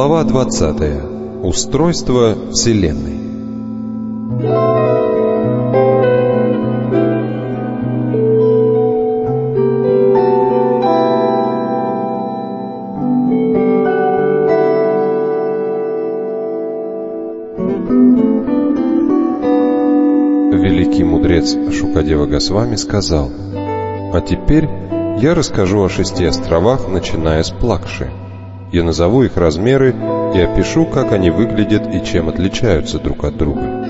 Глава 20. Устройство Вселенной. Великий мудрец Шукадева Госвами сказал: «А теперь я расскажу о 6 островах, начиная с Плакши. Я назову их размеры и опишу, как они выглядят и чем отличаются друг от друга».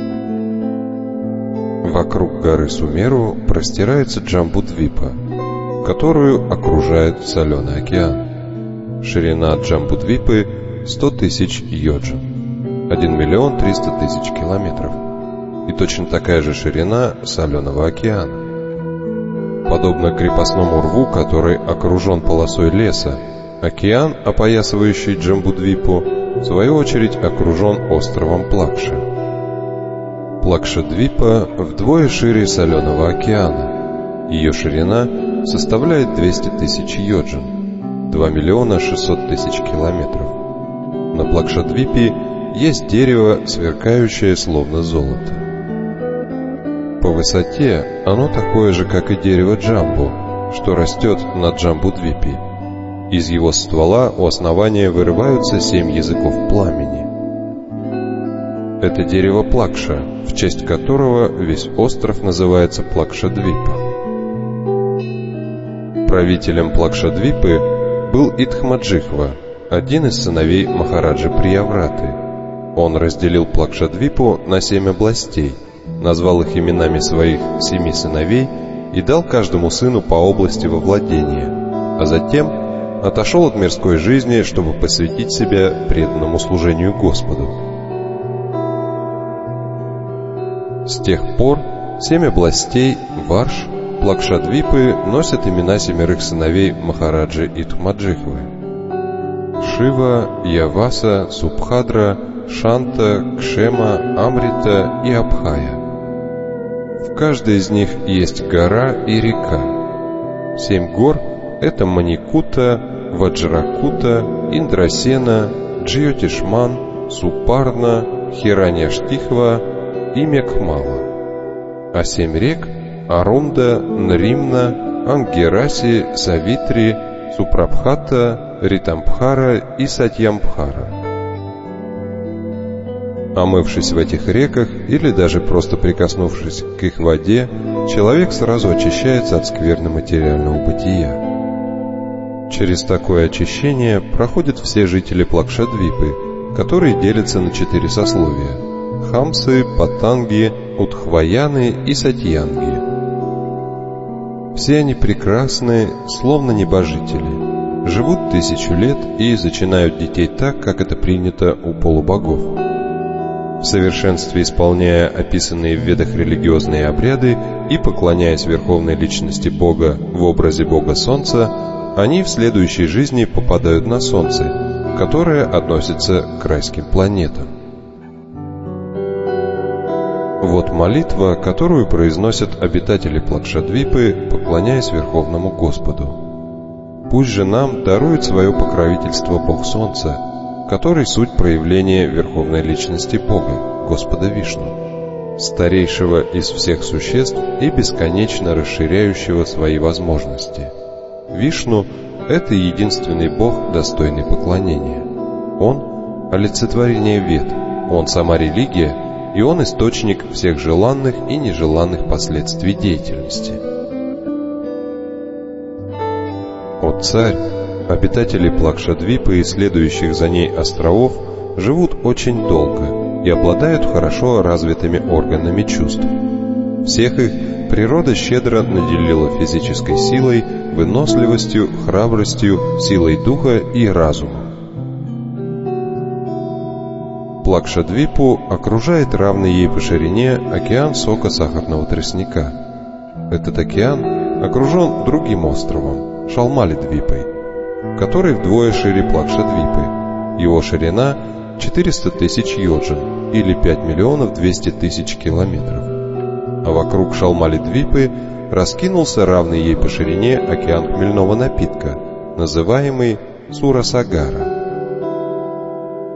Вокруг горы Сумеру простирается Джамбудвипа, которую окружает соленый океан. Ширина Джамбудвипы 100 тысяч йоджин, 1 миллион 300 тысяч километров, и точно такая же ширина соленого океана. Подобно крепостному рву, который окружен полосой леса, океан, опоясывающий Джамбудвипу, в свою очередь окружен островом Плакша. Плакша-двипа вдвое шире соленого океана. Ее ширина составляет 200 тысяч йоджин, 2 миллиона 600 тысяч километров. На Плакша-двипе есть дерево, сверкающее словно золото. По высоте оно такое же, как и дерево Джамбу, что растет на Джамбудвипе. Из его ствола у основания вырываются 7 языков пламени. Это дерево Плакша, в честь которого весь остров называется Плакша-двипа. Правителем Плакша-двипы был Итхмаджихва, один из сыновей Махараджи Приявраты. Он разделил Плакша-двипу на 7 областей, назвал их именами своих 7 сыновей и дал каждому сыну по области во владение, а затем отошел от мирской жизни, чтобы посвятить себя преданному служению Господу. С тех пор 7 областей Варш, Плакша-двипы носят имена 7 сыновей Махараджи Итхмаджихвы: Шива, Яваса, Субхадра, Шанта, Кшема, Амрита и Абхая. В каждой из них есть гора и река. 7 гор — это Маникута, Ваджракута, Индрасена, Джьотишман, Супарна, Хираньяштихва и Мекхмала. А 7 рек — Арунда, Нримна, Ангераси, Савитри, Супрабхата, Ритамбхара и Сатьямбхара. Омывшись в этих реках или даже просто прикоснувшись к их воде, человек сразу очищается от скверны материального бытия. Через такое очищение проходят все жители Плакша-двипы, которые делятся на 4 сословия: Хамсы, Патанги, Удхваяны и Сатьянги. Все они прекрасны, словно небожители, живут 1000 лет и зачинают детей так, как это принято у полубогов. В совершенстве исполняя описанные в Ведах религиозные обряды и поклоняясь верховной личности Бога в образе Бога Солнца, они в следующей жизни попадают на Солнце, которое относится к райским планетам. Вот молитва, которую произносят обитатели Плакша-двипы, поклоняясь Верховному Господу. Пусть же нам дарует свое покровительство Бог Солнца, который суть проявления Верховной Личности Бога, Господа Вишну, старейшего из всех существ и бесконечно расширяющего свои возможности. Вишну — это единственный Бог, достойный поклонения. Он — олицетворение Вед, Он сама религия, и Он источник всех желанных и нежеланных последствий деятельности. О царь! Обитатели Плакша-двипы и следующих за ней островов живут очень долго и обладают хорошо развитыми органами чувств. Всех их природа щедро наделила физической силой, выносливостью, храбростью, силой духа и разумом. Плакша-двипу окружает равный ей по ширине океан сока сахарного тростника. Этот океан окружен другим островом, Шалмали-двипой, который вдвое шире Плакша-двипы. Его ширина 400 тысяч йоджин, или 5 миллионов 200 тысяч километров. А вокруг Шалмали-двипы раскинулся равный ей по ширине океан хмельного напитка, называемый Сурасагара.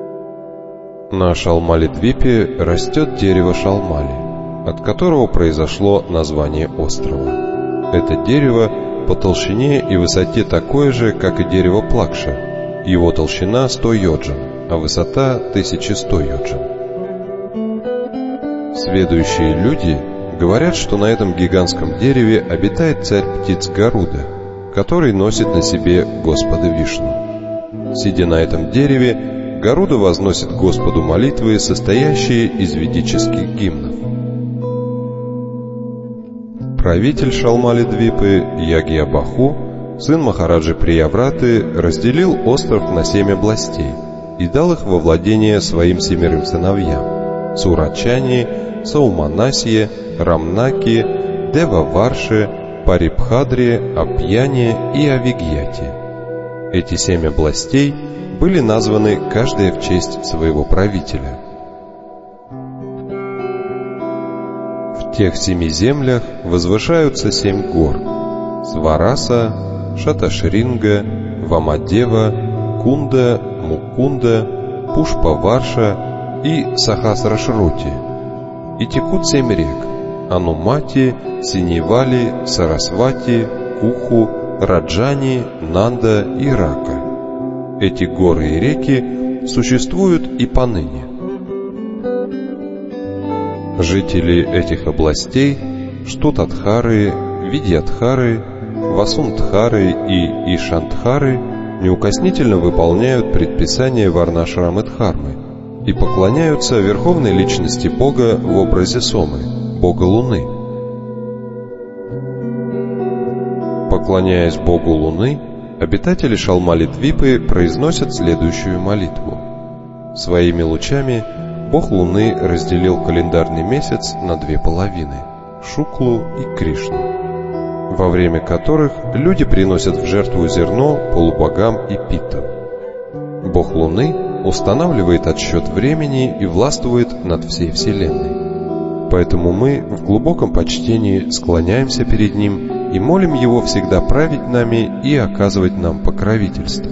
На Шалмали-Двипе растет дерево шалмали, от которого произошло название острова. Это дерево по толщине и высоте такое же, как и дерево плакша. Его толщина 100 йоджин, а высота 1100 йоджин. Сведущие люди говорят, что на этом гигантском дереве обитает царь птиц Гаруда, который носит на себе Господа Вишну. Сидя на этом дереве, Гаруда возносит Господу молитвы, состоящие из ведических гимнов. Правитель Шалмали-Двипы Ягья-Баху, сын Махараджи Приявраты, разделил остров на 7 областей и дал их во владение своим 7 сыновьям: Сурачани, Сауманасье, Рамнаки, Деваварше, Парибхадре, Апьяне и Авигьяте. Эти 7 областей были названы каждая в честь своего правителя. В тех 7 землях возвышаются 7 гор: Свараса, Шаташринга, Вамадева, Кунда, Мукунда, Пушпаварша и Сахасрашрути. И текут 7 рек: Анумати, Синевали, Сарасвати, Куху, Раджани, Нанда и Рака. Эти горы и реки существуют и поныне. Жители этих областей, Штутадхары, Видьядхары, Васунтхары и Ишантхары, неукоснительно выполняют предписания Варнашрамы-Дхармы и поклоняются верховной личности Бога в образе Сомы, Бога Луны. Поклоняясь Богу Луны, обитатели Шалмали-Двипы произносят следующую молитву. Своими лучами Бог Луны разделил календарный месяц на 2 половины – Шуклу и Кришну, во время которых люди приносят в жертву зерно полубогам и питам. Бог Луны устанавливает отсчет времени и властвует над всей Вселенной. Поэтому мы в глубоком почтении склоняемся перед Ним и молим Его всегда править нами и оказывать нам покровительство.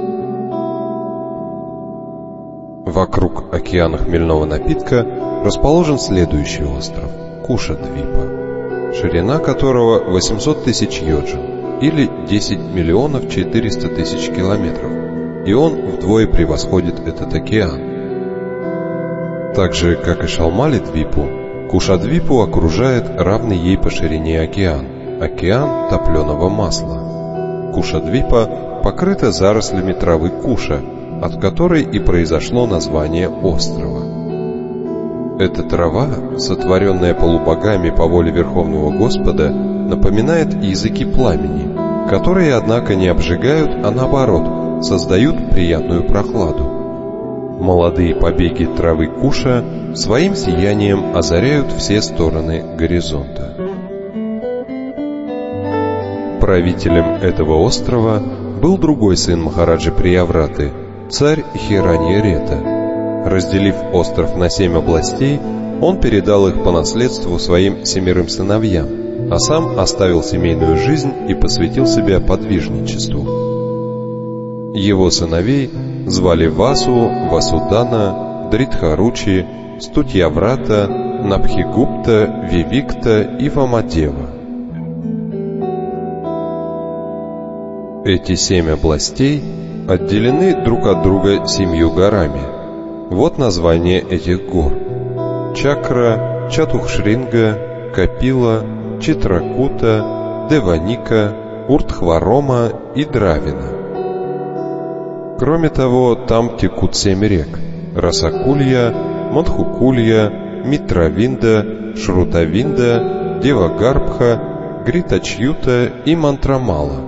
Вокруг океана хмельного напитка расположен следующий остров – Куша-Двипа, ширина которого 800 тысяч йоджин, или 10 миллионов 400 тысяч километров, и он вдвое превосходит этот океан. Так же, как и Шалмали-Двипу, Куша-Двипу окружает равный ей по ширине океан топленого масла. Куша-Двипа покрыта зарослями травы куша, от которой и произошло название острова. Эта трава, сотворенная полубогами по воле Верховного Господа, напоминает языки пламени, которые, однако, не обжигают, а наоборот, создают приятную прохладу. Молодые побеги травы куша своим сиянием озаряют все стороны горизонта. Правителем этого острова был другой сын Махараджи Приявраты, царь Хиранья-Рета. Разделив остров на 7 областей, он передал их по наследству своим 7 сыновьям, а сам оставил семейную жизнь и посвятил себя подвижничеству. Его сыновей звали Васу, Васудана, Дритхаручи, Стутьяврата, Набхигупта, Вивикта и Вамадева. Эти 7 областей отделены друг от друга 7 горами. Вот название этих гор: Чакра, Чатухшринга, Капила, Читракута, Деваника, Уртхварома и Дравина. Кроме того, там текут 7 рек: Расакулья, Мадхукулья, Митравинда, Шрутавинда, Девагарбха, Гритачюта и Мантрамала.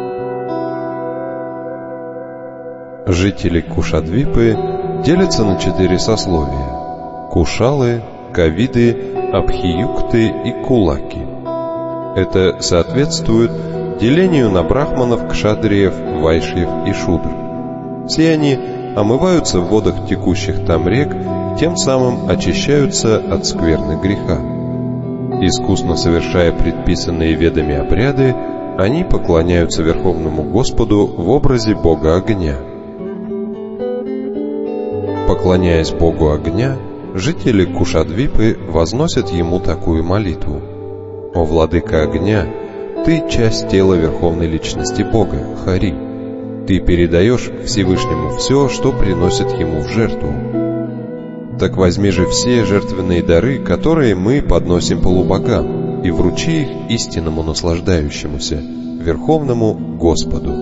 Жители Кушадвипы делятся на 4 сословия: Кушалы, Кавиды, Абхиюкты и Кулаки. Это соответствует делению на брахманов, кшатриев, вайшьев и шудр. Все они омываются в водах текущих там рек, тем самым очищаются от скверны греха. Искусно совершая предписанные ведами обряды, они поклоняются Верховному Господу в образе Бога огня. Поклоняясь Богу огня, жители Кушадвипы возносят ему такую молитву: «О владыка огня, ты часть тела Верховной Личности Бога, Хари. Ты передаешь Всевышнему все, что приносит ему в жертву. Так возьми же все жертвенные дары, которые мы подносим полубогам, и вручи их истинному наслаждающемуся, Верховному Господу».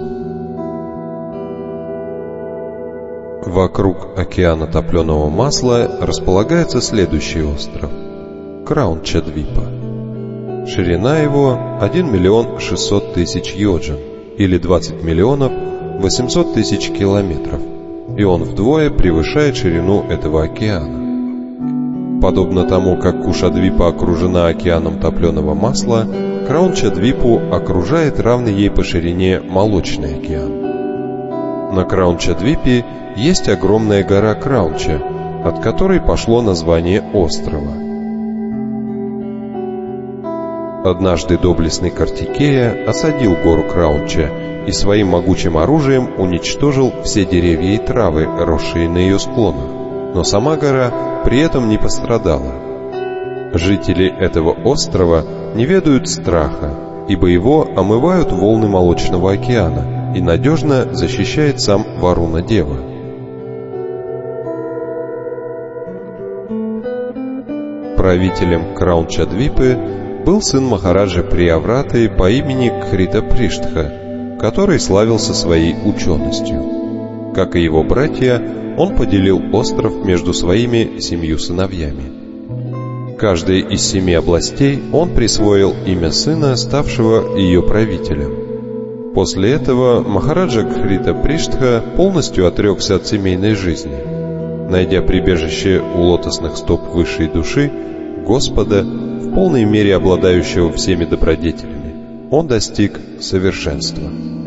Вокруг океана топленого масла располагается следующий остров – Краунча-Двипа. Ширина его 1 миллион 600 тысяч йоджин, или 20 миллионов 800 тысяч километров, и он вдвое превышает ширину этого океана. Подобно тому, как Кушадвипа окружена океаном топленого масла, Краунча-Двипу окружает равный ей по ширине Молочный океан. На Краунча-Двипе есть огромная гора Краунча, от которой пошло название острова. Однажды доблестный Картикея осадил гору Краунча и своим могучим оружием уничтожил все деревья и травы, росшие на ее склонах, но сама гора при этом не пострадала. Жители этого острова не ведают страха, ибо его омывают волны Молочного океана и надежно защищает сам Варуна-дева. Правителем Краунча-Двипы был сын Махараджи Приявраты по имени Кхрита-Приштха, который славился своей ученостью. Как и его братья, он поделил остров между своими 7 сыновьями. Каждой из 7 областей он присвоил имя сына, ставшего ее правителем. После этого Махараджа Кхрита-Приштха полностью отрекся от семейной жизни. Найдя прибежище у лотосных стоп высшей души, Господа, в полной мере обладающего всеми добродетелями, он достиг совершенства.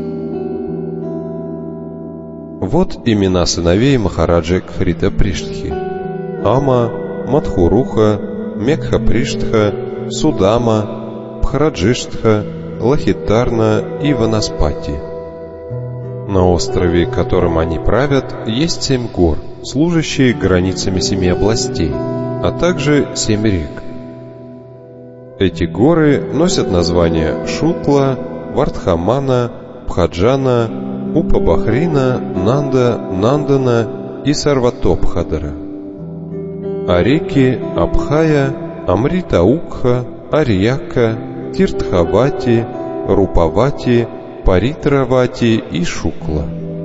Вот имена сыновей Махараджи Кхрита-Приштхи: Ама, Мадхуруха, Мекха-Приштха, Судама, Бхараджиштха, Лахитарна и Ванаспати. На острове, которым они правят, есть 7 гор, служащие границами 7 областей, а также 7 рек. Эти горы носят названия Шукла, Вардхамана, Бхаджана, Упабахрина, Нанда, Нандана и Сарватопхадара. А реки Абхая, Амритаукха, Арьяка, Тиртхавати, Рупавати, Паритравати и Шукла.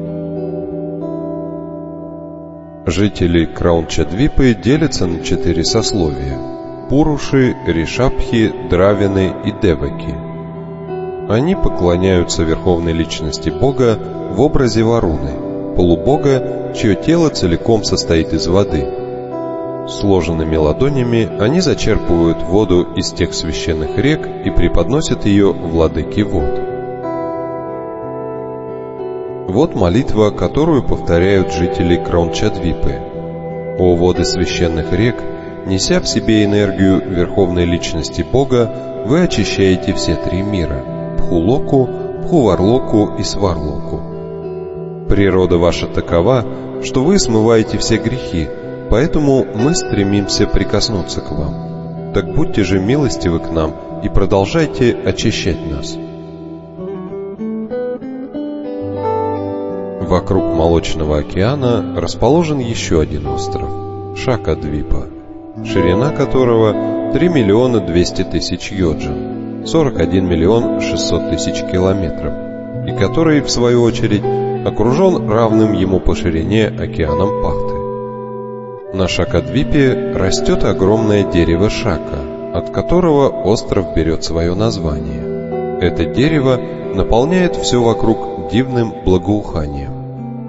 Жители Краунча-Двипы делятся на 4 сословия: Пуруши, Ришабхи, Дравины и Деваки. Они поклоняются Верховной Личности Бога в образе Варуны, полубога, чье тело целиком состоит из воды. Сложенными ладонями они зачерпывают воду из тех священных рек и преподносят ее владыке вод. Вот молитва, которую повторяют жители Краунча-Двипы: «О воды священных рек, неся в себе энергию Верховной Личности Бога, вы очищаете все 3 мира – Пхулоку, Пхуварлоку и Сварлоку. Природа ваша такова, что вы смываете все грехи, поэтому мы стремимся прикоснуться к вам. Так будьте же милостивы к нам и продолжайте очищать нас». Вокруг Молочного океана расположен еще один остров – Шака-Двипа, ширина которого 3 миллиона 200 тысяч йоджин, 41 миллион 600 тысяч километров, и который, в свою очередь, окружен равным ему по ширине океаном Пахты. На Шака-Двипе растет огромное дерево Шака, от которого остров берет свое название. Это дерево наполняет все вокруг дивным благоуханием.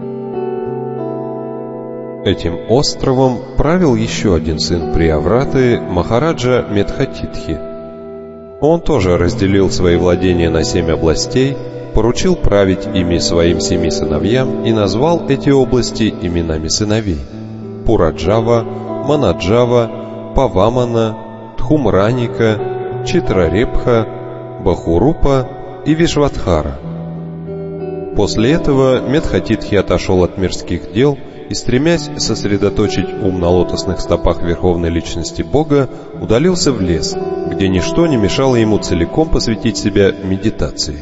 Этим островом правил еще один сын Приявраты, Махараджа Медхатитхи. Он тоже разделил свои владения на 7 областей, поручил править ими своим 7 сыновьям и назвал эти области именами сыновей: Пураджава, Манаджава, Павамана, Тхумраника, Читрарепха, Бахурупа и Вишватхара. После этого Медхатитхи отошел от мирских дел и, стремясь сосредоточить ум на лотосных стопах Верховной Личности Бога, удалился в лес, где ничто не мешало ему целиком посвятить себя медитации.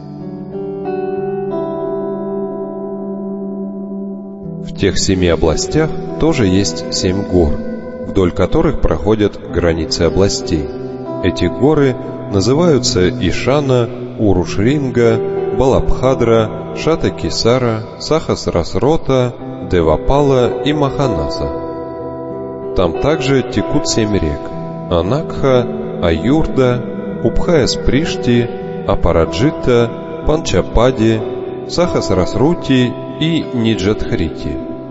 В тех 7 областях тоже есть 7 гор, вдоль которых проходят границы областей. Эти горы называются Ишана, Урушринга, Балабхадра, Шата-Кисара, Сахасрасрота, Девапала и Маханаса. Там также текут 7 рек: Анакха, Аюрда, Убхая-Спришти, Апараджита, Панчапади, Сахасрасрути и Ниджатхрити.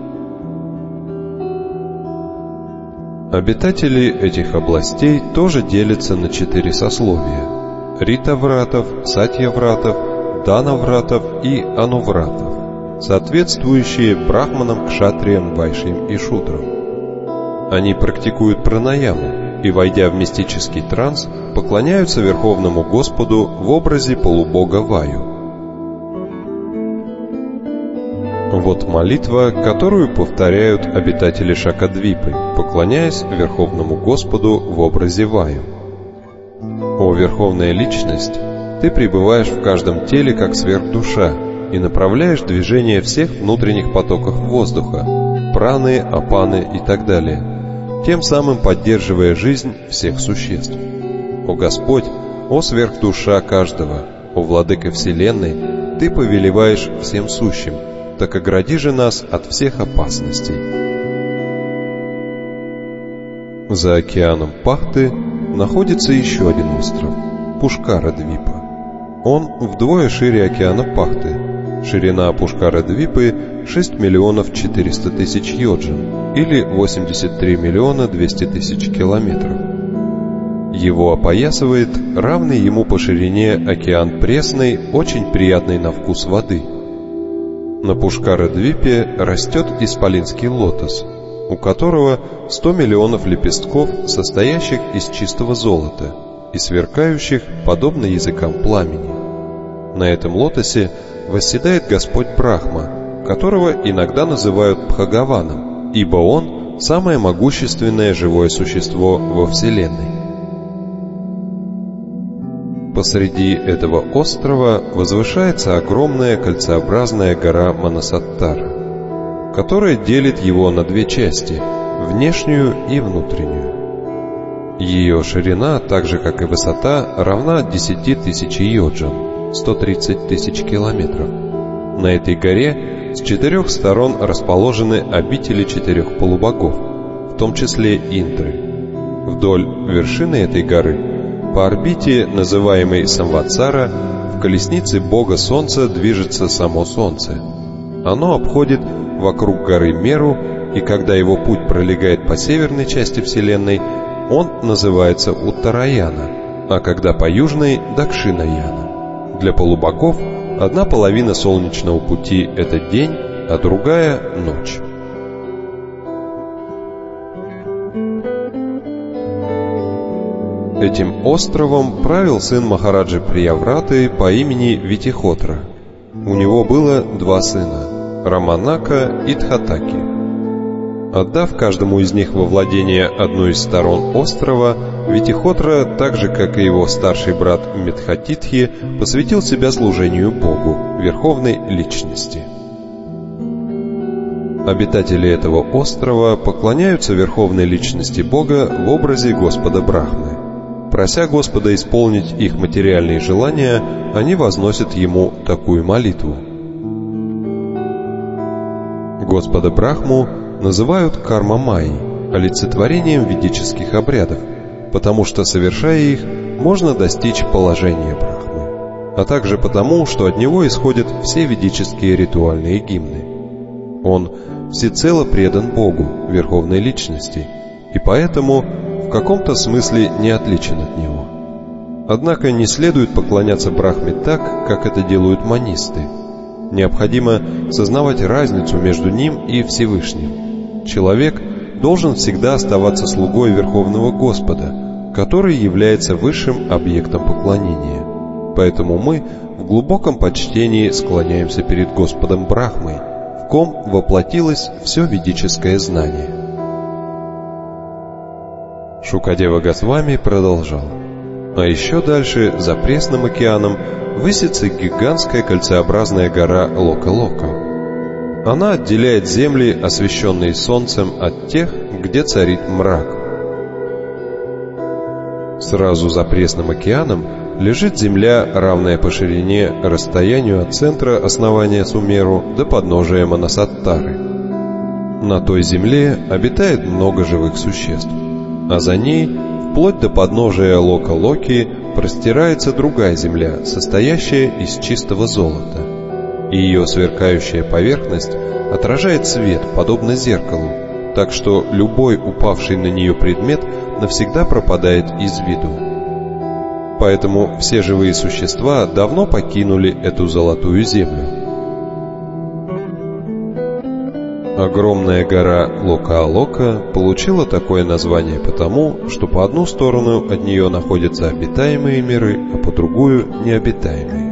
Обитатели этих областей тоже делятся на 4 сословия: Ритавратов, Сатьявратов, Данавратов и Анувратов, соответствующие брахманам, кшатриям, вайшьям и шудрам. Они практикуют пранаяму и, войдя в мистический транс, поклоняются Верховному Господу в образе полубога Ваю. Вот молитва, которую повторяют обитатели Шакадвипы, поклоняясь Верховному Господу в образе Ваю. «О Верховная Личность, Ты пребываешь в каждом теле как сверхдуша и направляешь движение всех внутренних потоков воздуха, праны, апаны и так далее, тем самым поддерживая жизнь всех существ. О Господь, о сверхдуша каждого, о Владыка Вселенной, Ты повелеваешь всем сущим, так огради же нас от всех опасностей». За океаном Пахты находится еще один остров – Пушкара-Двипа. Он вдвое шире океана Пахты. Ширина Пушкара-Двипы 6 миллионов 400 тысяч йоджин, или 83 миллиона 200 тысяч километров. Его опоясывает равный ему по ширине океан пресной, очень приятной на вкус воды. На Пушкара-Двипе растет исполинский лотос, у которого 100 миллионов лепестков, состоящих из чистого золота и сверкающих, подобно языкам пламени. На этом лотосе восседает Господь Брахма, которого иногда называют Бхагаваном, ибо Он – самое могущественное живое существо во Вселенной. Посреди этого острова возвышается огромная кольцеобразная гора Манасаттара, которая делит его на 2 части – внешнюю и внутреннюю. Ее ширина, так же как и высота, равна 10 тысяч йоджин, 130 тысяч километров. На этой горе с 4 сторон расположены обители 4 полубогов, в том числе Индры. Вдоль вершины этой горы, по орбите, называемой Самватсара, в колеснице Бога Солнца движется само Солнце. Оно обходит вокруг горы Меру, и когда его путь пролегает по северной части Вселенной, он называется Уттараяна, а когда по южной – Дакшинаяна. Для полубогов одна половина солнечного пути – это день, а другая – ночь. Этим островом правил сын Махараджи Приявраты по имени Витихотра. У него было 2 сына – Раманака и Дхатаки. Отдав каждому из них во владение одну из сторон острова, Витихотра, так же как и его старший брат Медхатитхи, посвятил себя служению Богу, Верховной Личности. Обитатели этого острова поклоняются Верховной Личности Бога в образе Господа Брахмы. Прося Господа исполнить их материальные желания, они возносят Ему такую молитву. Господа Брахму называют карма-майей, олицетворением ведических обрядов, потому что, совершая их, можно достичь положения Брахмы, а также потому, что от него исходят все ведические ритуальные гимны. Он всецело предан Богу, Верховной Личности, и поэтому в каком-то смысле не отличен от него. Однако не следует поклоняться Брахме так, как это делают манисты. Необходимо сознавать разницу между ним и Всевышним. Человек должен всегда оставаться слугой Верховного Господа, который является высшим объектом поклонения. Поэтому мы в глубоком почтении склоняемся перед Господом Брахмой, в в ком воплотилось все ведическое знание. Шукадева Госвами продолжал. А еще дальше, за Пресным океаном, высится гигантская кольцеобразная гора Лока-Лока. Она отделяет земли, освещенные солнцем, от тех, где царит мрак. Сразу за Пресным океаном лежит земля, равная по ширине расстоянию от центра основания Сумеру до подножия Манасаттары. На той земле обитает много живых существ, а за ней, вплоть до подножия Лока-Локи, простирается другая земля, состоящая из чистого золота. И ее сверкающая поверхность отражает свет, подобно зеркалу, так что любой упавший на нее предмет навсегда пропадает из виду. Поэтому все живые существа давно покинули эту золотую землю. Огромная гора Лока-Лока получила такое название потому, что по одну сторону от нее находятся обитаемые миры, а по другую – необитаемые.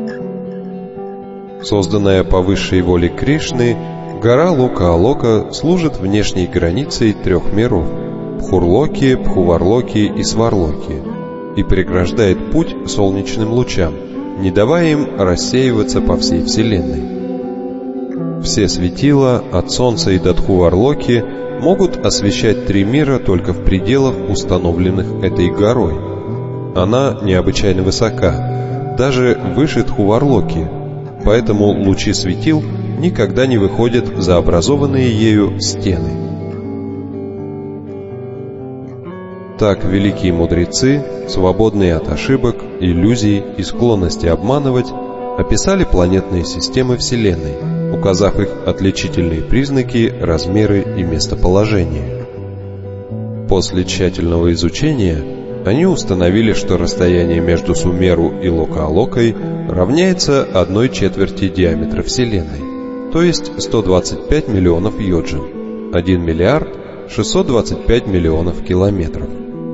Созданная по высшей воле Кришны, гора Лока-Лока служит внешней границей трех миров – Пхурлоки, Пхуварлоки и Сварлоки, и преграждает путь солнечным лучам, не давая им рассеиваться по всей Вселенной. Все светила, от Солнца и до Тхуварлоки, могут освещать три мира только в пределах, установленных этой горой. Она необычайно высока, даже выше Тхуварлоки, поэтому лучи светил никогда не выходят за образованные ею стены. Так великие мудрецы, свободные от ошибок, иллюзий и склонности обманывать, описали планетные системы Вселенной, указав их отличительные признаки, размеры и местоположение. После тщательного изучения они установили, что расстояние между Сумеру и Лока-Локой равняется 1/4 диаметра Вселенной, то есть 125 миллионов йоджин, 1 миллиард 625 миллионов километров.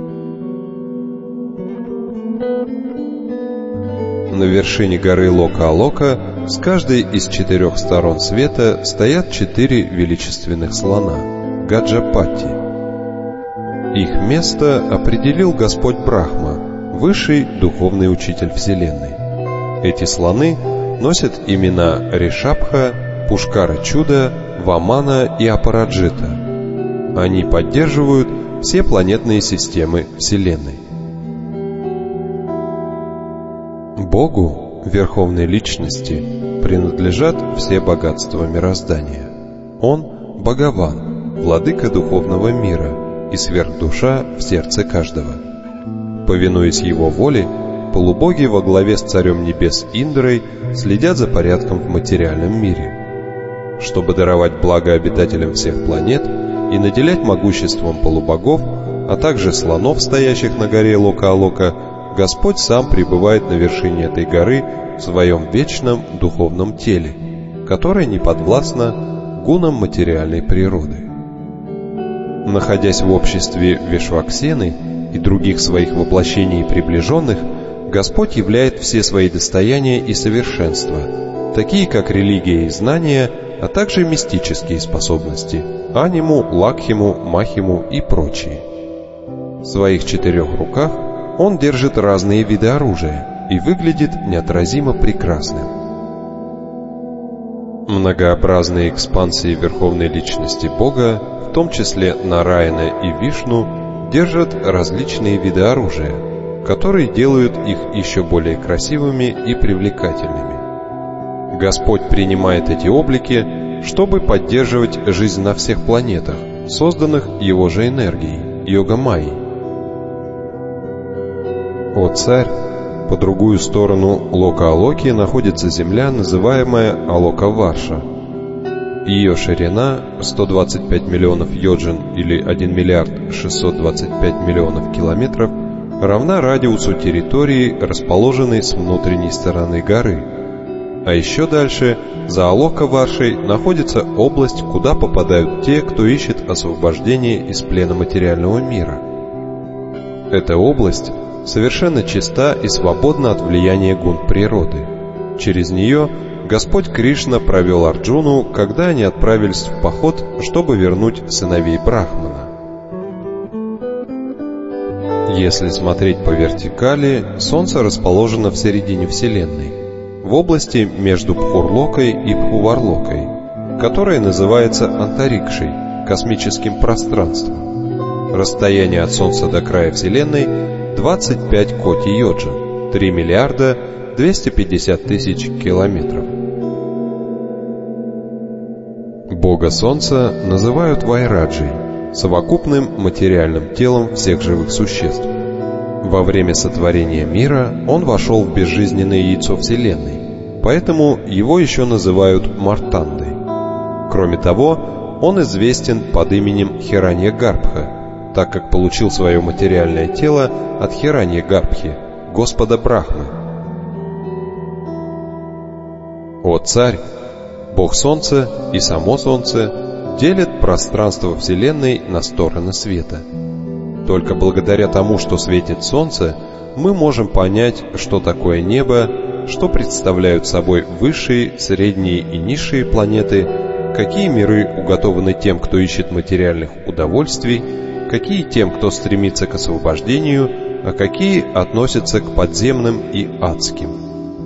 На вершине горы Лока-Лока с каждой из 4 сторон света стоят 4 величественных слона – Гаджапати. Их место определил Господь Брахма, высший духовный учитель Вселенной. Эти слоны носят имена Ришабха, Пушкара-Чуда, Вамана и Апараджита. Они поддерживают все планетные системы Вселенной. Богу, Верховной Личности, принадлежат все богатства мироздания. Он – Бхагаван, владыка духовного мира и сверхдуша в сердце каждого. Повинуясь его воле, полубоги во главе с Царем Небес Индрой следят за порядком в материальном мире. Чтобы даровать благо обитателям всех планет и наделять могуществом полубогов, а также слонов, стоящих на горе Лока-Лока, Господь сам пребывает на вершине этой горы в своем вечном духовном теле, которое не подвластно гунам материальной природы. Находясь в обществе Вишваксены и других своих воплощений приближенных, Господь являет все свои достояния и совершенства, такие как религия и знания, а также мистические способности – аниму, лакхиму, махиму и прочие. В своих 4 руках он держит разные виды оружия и выглядит неотразимо прекрасным. Многообразные экспансии Верховной Личности Бога, в том числе Нараяна и Вишну, держат различные виды оружия, которые делают их еще более красивыми и привлекательными. Господь принимает эти облики, чтобы поддерживать жизнь на всех планетах, созданных Его же энергией, Йога-майей. О царь, по другую сторону Лока-Локи находится земля, называемая Алока-Варша. Ее ширина 125 миллионов йоджин или 1 миллиард 625 миллионов километров равна радиусу территории, расположенной с внутренней стороны горы. А еще дальше, за Алока-Варшей, находится область, куда попадают те, кто ищет освобождение из плена материального мира. Эта область совершенно чиста и свободна от влияния гун природы. Через нее Господь Кришна провел Арджуну, когда они отправились в поход, чтобы вернуть сыновей Брахмана. Если смотреть по вертикали, Солнце расположено в середине Вселенной, в области между Пхурлокой и Пхуварлокой, которая называется Антарикшей, космическим пространством. Расстояние от Солнца до края Вселенной 25 коти-йоджин, 3 миллиарда 250 тысяч километров. Бога Солнца называют Вайраджей, совокупным материальным телом всех живых существ. Во время сотворения мира он вошел в безжизненное яйцо Вселенной, поэтому его еще называют Мартандой. Кроме того, он известен под именем Хиранья-Гарбха, так как получил свое материальное тело от Хиранья-Гарбхи, Господа Брахмы. О царь, Бог Солнца и само Солнце делят пространство Вселенной на стороны света. Только благодаря тому, что светит Солнце, мы можем понять, что такое небо, что представляют собой высшие, средние и низшие планеты, какие миры уготованы тем, кто ищет материальных удовольствий, какие тем, кто стремится к освобождению, а какие относятся к подземным и адским.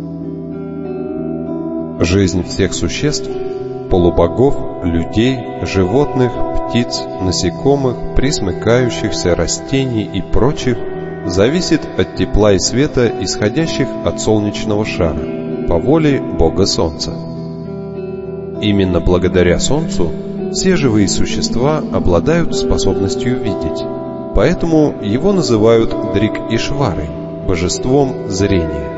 Жизнь всех существ, полубогов, людей, животных, птиц, насекомых, пресмыкающихся, растений и прочих, зависит от тепла и света, исходящих от солнечного шара, по воле Бога Солнца. Именно благодаря Солнцу все живые существа обладают способностью видеть, поэтому его называют Дрик-Ишварой, божеством зрения.